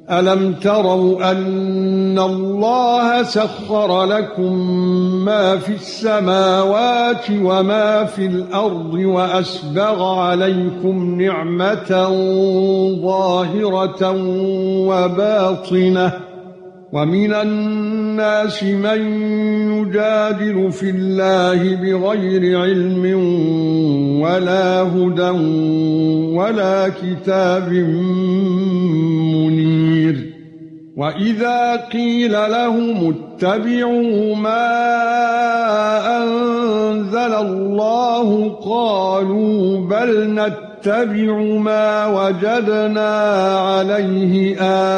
أَلَمْ تَرَوْا أَنَّ اللَّهَ سَخَّرَ لَكُم مَّا فِي السَّمَاوَاتِ وَمَا فِي الْأَرْضِ وَأَسْبَغَ عَلَيْكُمْ نِعْمَةً ظَاهِرَةً وَبَاطِنَةً وَمِنَ النَّاسِ مَن يُجَادِلُ فِي اللَّهِ بِغَيْرِ عِلْمٍ وَلَا هُدًى وَلَا كِتَابٍ مُنِيرٍ وَإِذَا قِيلَ لَهُمُ اتَّبِعُوا مَا أَنزَلَ اللَّهُ قَالُوا بَلْ نَتَّبِعُ مَا وَجَدْنَا عَلَيْهِ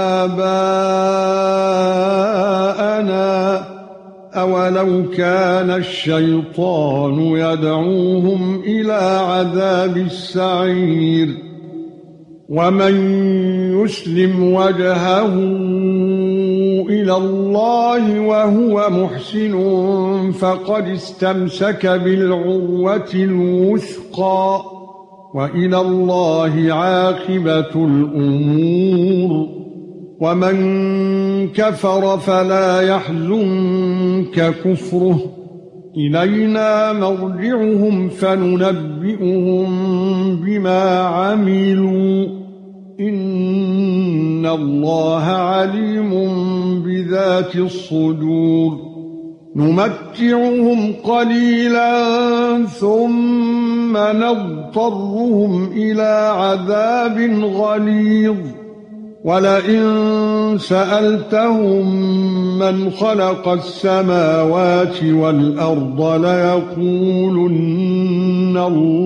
آبَاءَنَا أَوَلَوْ كَانَ الشَّيْطَانُ يَدْعُوهُمْ إِلَى عَذَابِ السَّعِيرِ وَمَن يُسْلِمْ وَجْهَهُ إِلَى اللَّهِ وَهُوَ مُحْسِنٌ فَقَدِ اسْتَمْسَكَ بِالْعُرْوَةِ الْوُثْقَى وَإِلَى اللَّهِ عَاقِبَةُ الْأُمُورِ وَمَن كَفَرَ فَلَا يَحْزُنكَ كُفْرُهُ إِلَيْنَا مَرْجِعُهُمْ فَنُنَبِّئُهُم بِمَا عَمِلُوا إِنَّ اللَّهَ عَلِيمٌ بِذَاتِ الصُّدُورِ نُمَتِّعُهُمْ قَلِيلًا ثُمَّ نَضْطَرُّهُمْ إِلَى عَذَابٍ غَلِيظٍ وَلَئِن سَأَلْتَهُم مَّنْ خَلَقَ السَّمَاوَاتِ وَالْأَرْضَ لَيَقُولُنَّ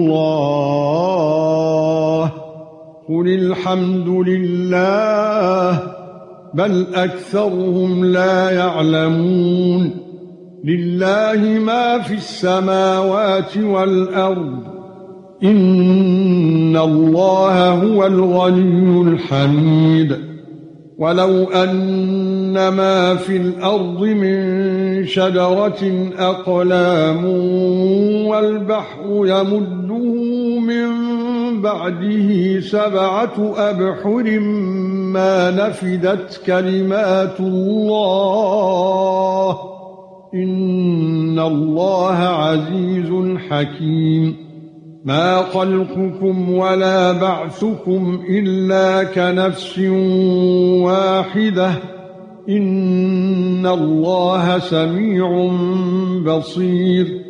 اللَّهُ قُلِ الْحَمْدُ لِلَّهِ بَلْ أَكْثَرُهُمْ لَا يَعْلَمُونَ لِلَّهِ مَا فِي السَّمَاوَاتِ وَالْأَرْضِ إِنَّ اللَّهَ هُوَ الْغَنِيُّ الْحَمِيدُ وَلَوْ أَنَّ مَا فِي الْأَرْضِ مِنْ شَجَرَةٍ أَقْلَامٌ وَالْبَحْرُ يَمُدُّهُ مِنْ بَعْدِهِ 7 أَبْحُرٍ مَا نَفِدَتْ كَلِمَاتُ اللَّهِ إِنَّ اللَّهَ عَزِيزٌ حَكِيمٌ مَا خَلْقُكُمْ وَلَا بَعْثُكُمْ إِلَّا كَنَفْسٍ وَاحِدَةٍ إِنَّ اللَّهَ سَمِيعٌ بَصِيرٌ